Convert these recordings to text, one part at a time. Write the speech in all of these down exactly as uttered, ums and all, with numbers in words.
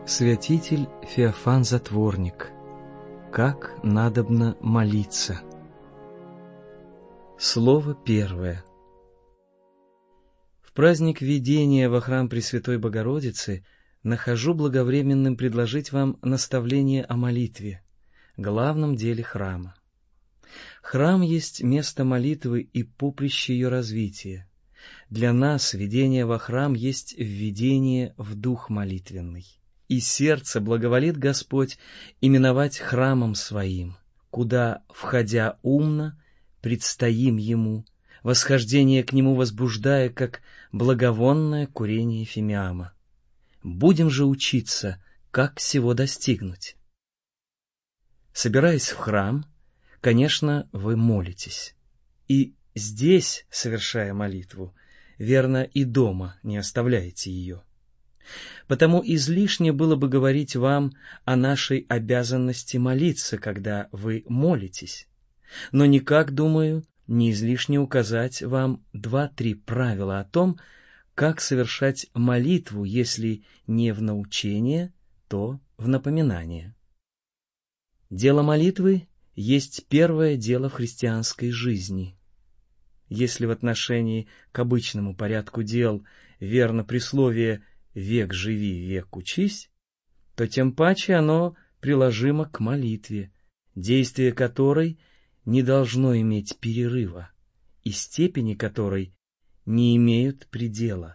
Святитель Феофан Затворник. Как надобно молиться. Слово первое. В праздник введения во храм Пресвятой Богородицы нахожу благовременным предложить вам наставление о молитве, главном деле храма. Храм есть место молитвы и поприще ее развития. Для нас введение во храм есть введение в дух молитвенный. И сердце благоволит Господь именовать храмом Своим, куда, входя умно, предстоим Ему, восхождение к Нему возбуждая, как благовонное курение фимиама. Будем же учиться, как всего достигнуть. Собираясь в храм, конечно, вы молитесь. И здесь, совершая молитву, верно, и дома не оставляете ее. Потому излишне было бы говорить вам о нашей обязанности молиться, когда вы молитесь. Но никак, думаю, не излишне указать вам два-три правила о том, как совершать молитву, если не в научение, то в напоминание. Дело молитвы есть первое дело в христианской жизни. Если в отношении к обычному порядку дел верно присловие «век живи, век учись», то тем паче оно приложимо к молитве, действие которой не должно иметь перерыва и степени которой не имеют предела.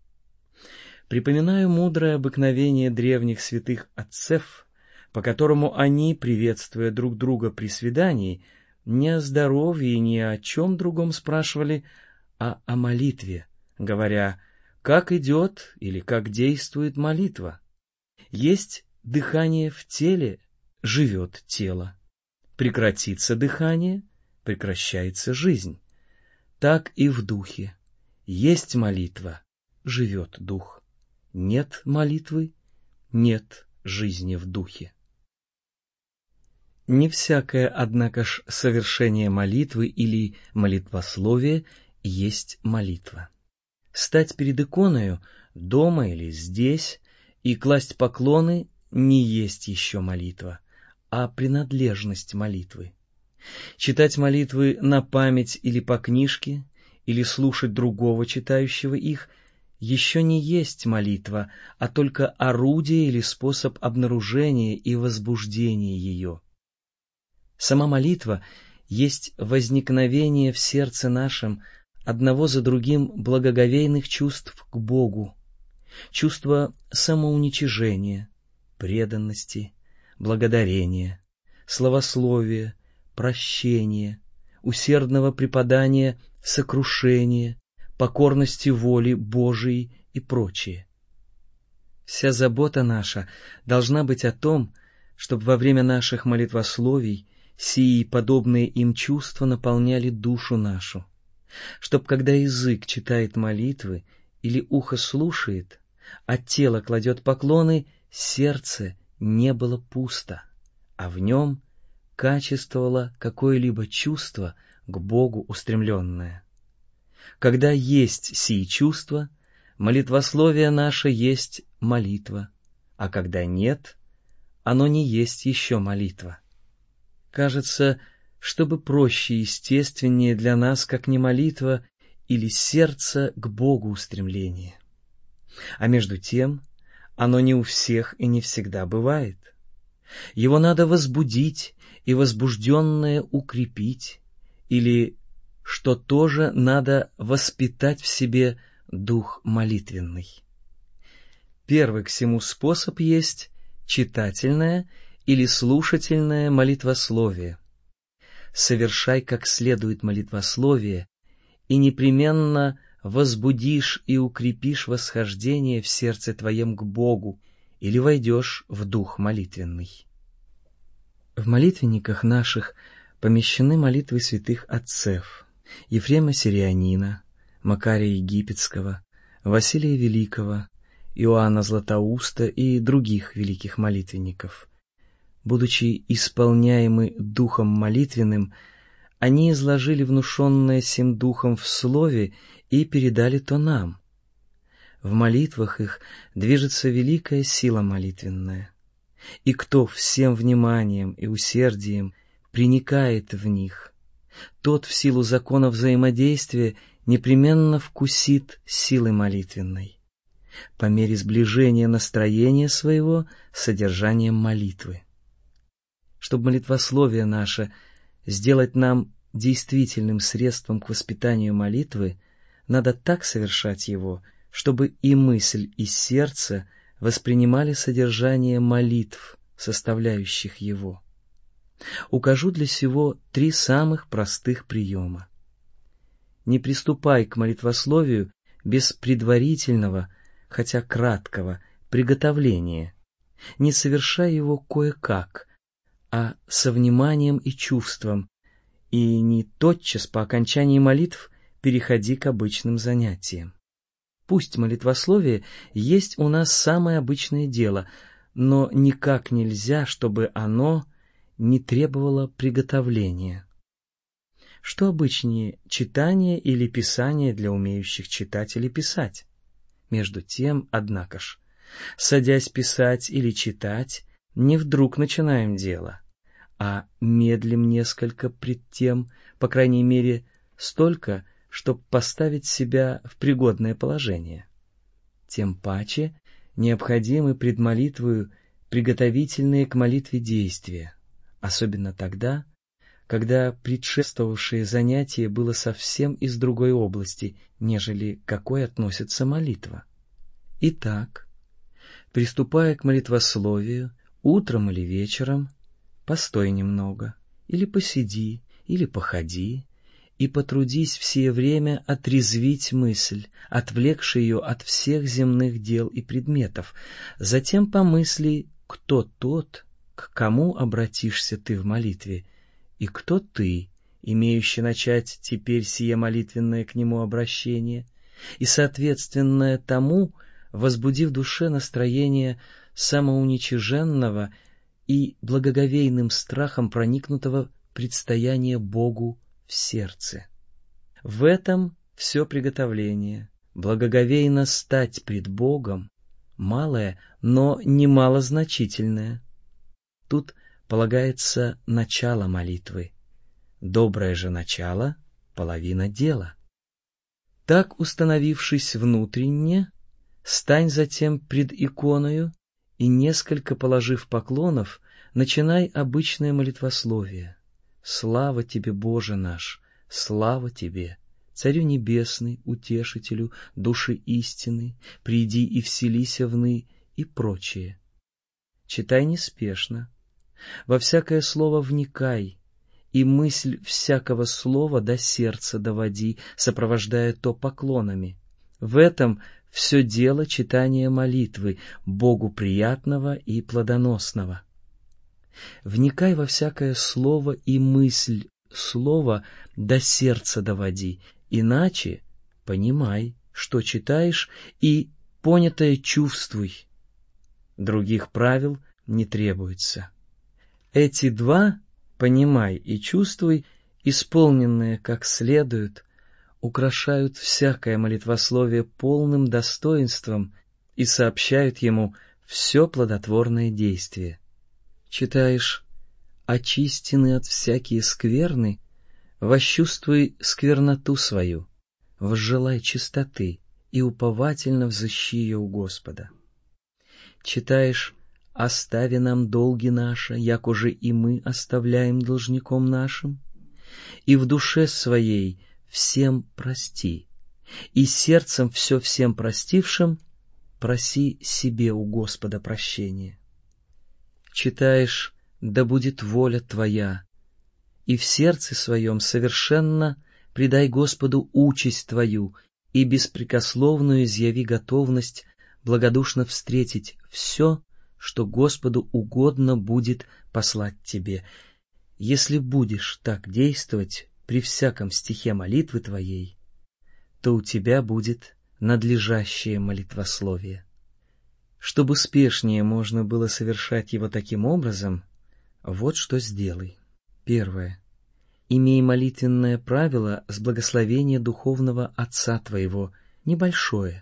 Припоминаю мудрое обыкновение древних святых отцев, по которому они, приветствуя друг друга при свидании, не о здоровье и ни о чем другом спрашивали, а о молитве, говоря: как идет или как действует молитва. Есть дыхание в теле, живет тело. Прекратится дыхание, прекращается жизнь. Так и в духе. Есть молитва, живет дух. Нет молитвы, нет жизни в духе. Не всякое, однако ж, совершение молитвы или молитвословие есть молитва. Стать перед иконою, дома или здесь, и класть поклоны не есть еще молитва, а принадлежность молитвы. Читать молитвы на память или по книжке, или слушать другого читающего их, еще не есть молитва, а только орудие или способ обнаружения и возбуждения ее. Сама молитва есть возникновение в сердце нашем одного за другим благоговейных чувств к Богу, чувства самоуничижения, преданности, благодарения, славословия, прощения, усердного преподания, сокрушения, покорности воли Божией и прочее. Вся забота наша должна быть о том, чтобы во время наших молитвословий сии подобные им чувства наполняли душу нашу, чтоб, когда язык читает молитвы или ухо слушает, а тело кладет поклоны, сердце не было пусто, а в нем качествовало какое-либо чувство к Богу устремленное. Когда есть сии чувства, молитвословие наше есть молитва, а когда нет, оно не есть еще молитва. Кажется, чтобы проще и естественнее для нас, как не молитва, или сердце к Богу устремление. А между тем, оно не у всех и не всегда бывает. Его надо возбудить и возбужденное укрепить, или, что тоже, надо воспитать в себе дух молитвенный. Первый к сему способ есть читательное или слушательное молитвословие. Совершай как следует молитвословие, и непременно возбудишь и укрепишь восхождение в сердце твоем к Богу, или войдешь в дух молитвенный. В молитвенниках наших помещены молитвы святых отцев: Ефрема Сирианина, Макария Египетского, Василия Великого, Иоанна Златоуста и других великих молитвенников. Будучи исполняемы духом молитвенным, они изложили внушенное сим духом в слове и передали то нам. В молитвах их движется великая сила молитвенная. И кто всем вниманием и усердием приникает в них, тот в силу закона взаимодействия непременно вкусит силы молитвенной, по мере сближения настроения своего с содержанием молитвы. Чтобы молитвословие наше сделать нам действительным средством к воспитанию молитвы, надо так совершать его, чтобы и мысль, и сердце воспринимали содержание молитв, составляющих его. Укажу для сего три самых простых приема. Не приступай к молитвословию без предварительного, хотя краткого, приготовления. Не совершай его кое-как, а со вниманием и чувством, и не тотчас по окончании молитв переходи к обычным занятиям. Пусть молитвословие есть у нас самое обычное дело, но никак нельзя, чтобы оно не требовало приготовления. Что обычнее, читание или писание для умеющих читать или писать? Между тем, однако ж, садясь писать или читать, не вдруг начинаем дело, а медлим несколько пред тем, по крайней мере, столько, чтобы поставить себя в пригодное положение. Тем паче необходимы пред молитвою приготовительные к молитве действия, особенно тогда, когда предшествовавшее занятие было совсем из другой области, нежели к какой относится молитва. Итак, приступая к молитвословию, утром или вечером, постой немного, или посиди, или походи, и потрудись все время отрезвить мысль, отвлекши ее от всех земных дел и предметов. Затем помысли, кто тот, к кому обратишься ты в молитве, и кто ты, имеющий начать теперь сие молитвенное к нему обращение, и, соответственное тому, возбуди в душе настроение самоуничиженного и благоговейным страхом проникнутого предстояния Богу в сердце. В этом все приготовление, благоговейно стать пред Богом, малое, но немало значительное. Тут полагается начало молитвы. Доброе же начало — половина дела. Так, установившись внутренне, стань затем пред иконою и, несколько положив поклонов, начинай обычное молитвословие. Слава Тебе, Боже наш, слава Тебе, Царю Небесный, Утешителю, Души истины, приди и вселися вны и прочее. Читай неспешно, во всякое слово вникай, и мысль всякого слова до сердца доводи, сопровождая то поклонами. В этом все дело читания молитвы, Богу приятного и плодоносного. Вникай во всякое слово и мысль слова до сердца доводи, иначе понимай, что читаешь, и понятое чувствуй. Других правил не требуется. Эти два, понимай и чувствуй, исполненные как следует, украшают всякое молитвословие полным достоинством и сообщают ему все плодотворное действие. Читаешь «Очистены от всякие скверны», восчувствуй скверноту свою, возжелай чистоты и уповательно взыщи ее у Господа. Читаешь «Остави нам долги наши, як уже и мы оставляем должником нашим», и в душе своей всем прости, и сердцем все всем простившим проси себе у Господа прощения. Читаешь «Да будет воля Твоя», и в сердце своем совершенно предай Господу участь Твою и беспрекословную изъяви готовность благодушно встретить все, что Господу угодно будет послать тебе. Если будешь так действовать при всяком стихе молитвы твоей, то у тебя будет надлежащее молитвословие. Чтобы успешнее можно было совершать его таким образом, вот что сделай. Первое. Имей молитвенное правило с благословения духовного отца твоего, небольшое,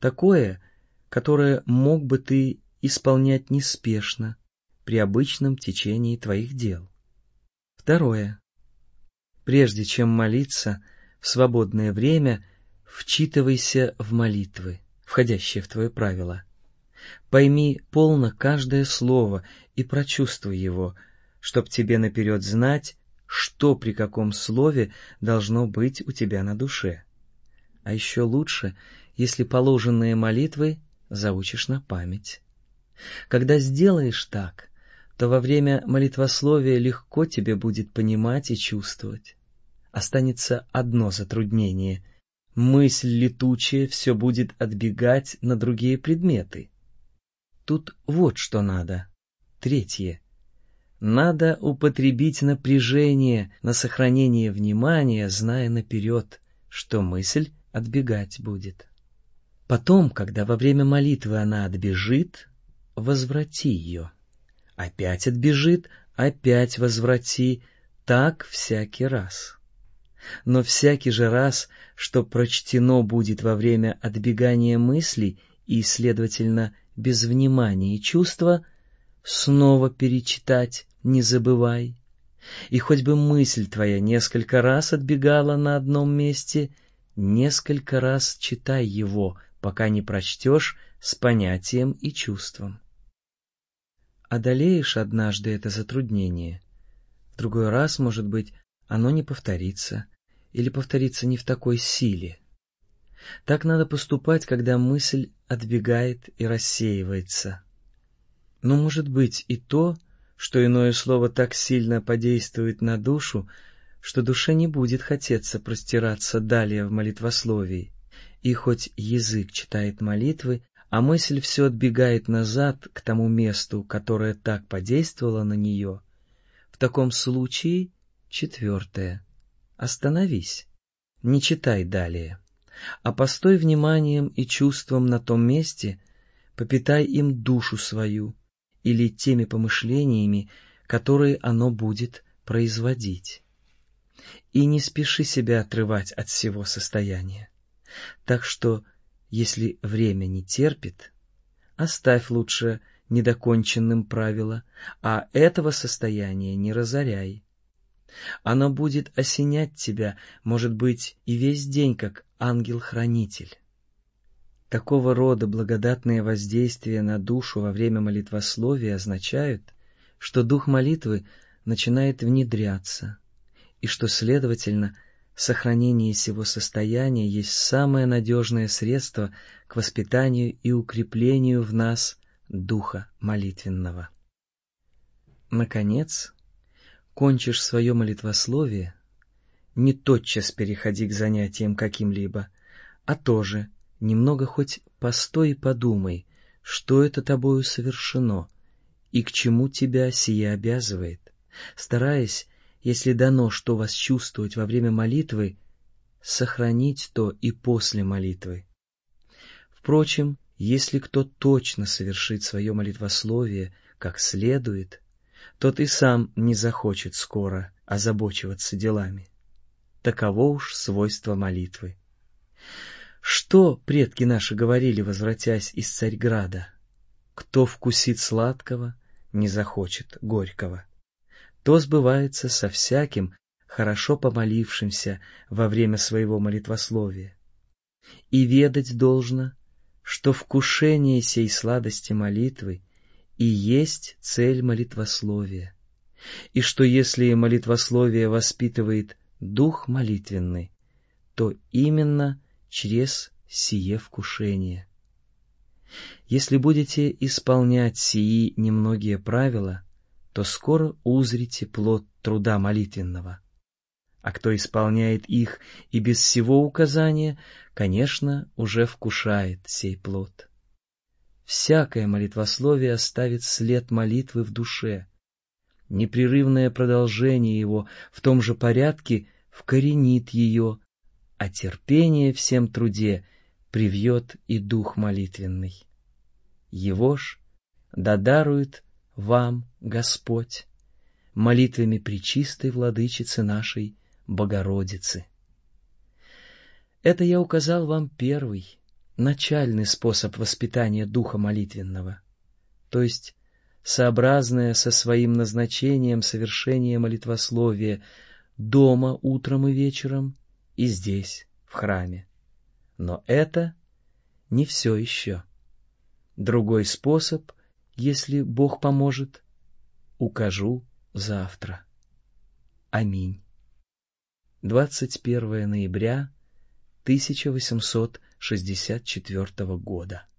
такое, которое мог бы ты исполнять неспешно при обычном течении твоих дел. Второе. Прежде чем молиться, в свободное время вчитывайся в молитвы, входящие в твое правило. Пойми полно каждое слово и прочувствуй его, чтоб тебе наперед знать, что при каком слове должно быть у тебя на душе. А еще лучше, если положенные молитвы заучишь на память. Когда сделаешь так, то во время молитвословия легко тебе будет понимать и чувствовать. Останется одно затруднение. Мысль летучая все будет отбегать на другие предметы. Тут вот что надо. Третье. Надо употребить напряжение на сохранение внимания, зная наперед, что мысль отбегать будет. Потом, когда во время молитвы она отбежит, возврати ее. Опять отбежит, опять возврати, так всякий раз. Но всякий же раз, что прочтено будет во время отбегания мыслей и, следовательно, без внимания и чувства, снова перечитать не забывай. И хоть бы мысль твоя несколько раз отбегала на одном месте, несколько раз читай его, пока не прочтешь с понятием и чувством. Одолеешь однажды это затруднение, в другой раз, может быть, оно не повторится, или повторится не в такой силе. Так надо поступать, когда мысль отбегает и рассеивается. Но может быть и то, что иное слово так сильно подействует на душу, что душе не будет хотеться простираться далее в молитвословии, и хоть язык читает молитвы, а мысль все отбегает назад к тому месту, которое так подействовало на нее, в таком случае, четвертое, остановись, не читай далее, а постой вниманием и чувством на том месте, попитай им душу свою или теми помышлениями, которые оно будет производить. И не спеши себя отрывать от всего состояния. Так что, если время не терпит, оставь лучше недоконченным правило, а этого состояния не разоряй. Оно будет осенять тебя, может быть, и весь день, как ангел-хранитель. Такого рода благодатные воздействия на душу во время молитвословия означают, что дух молитвы начинает внедряться, и что, следовательно, сохранение сего состояния есть самое надежное средство к воспитанию и укреплению в нас духа молитвенного. Наконец, кончишь свое молитвословие, не тотчас переходи к занятиям каким-либо, а тоже немного хоть постой и подумай, что это тобою совершено и к чему тебя сие обязывает, стараясь, если дано что вас чувствовать во время молитвы, сохранить то и после молитвы. Впрочем, если кто точно совершит свое молитвословие как следует, тот и сам не захочет скоро озабочиваться делами. Таково уж свойство молитвы. Что предки наши говорили, возвратясь из Царьграда? Кто вкусит сладкого, не захочет горького. То сбывается со всяким, хорошо помолившимся во время своего молитвословия. И ведать должно, что вкушение сей сладости молитвы и есть цель молитвословия, и что если молитвословие воспитывает дух молитвенный, то именно через сие вкушение. Если будете исполнять сии немногие правила, то скоро узрите плод труда молитвенного. А кто исполняет их и без всего указания, конечно, уже вкушает сей плод. Всякое молитвословие оставит след молитвы в душе. Непрерывное продолжение его в том же порядке вкоренит ее, а терпение в всем труде привьет и дух молитвенный. Его ж да дарует вам Господь молитвами Пречистой Владычицы нашей Богородицы. Это я указал вам первый начальный способ воспитания духа молитвенного, то есть сообразное со своим назначением совершение молитвословия дома утром и вечером и здесь, в храме. Но это не все еще. Другой способ, если Бог поможет, укажу завтра. Аминь. двадцать первое ноября тысяча восемьсот шестьдесят четвёртого года.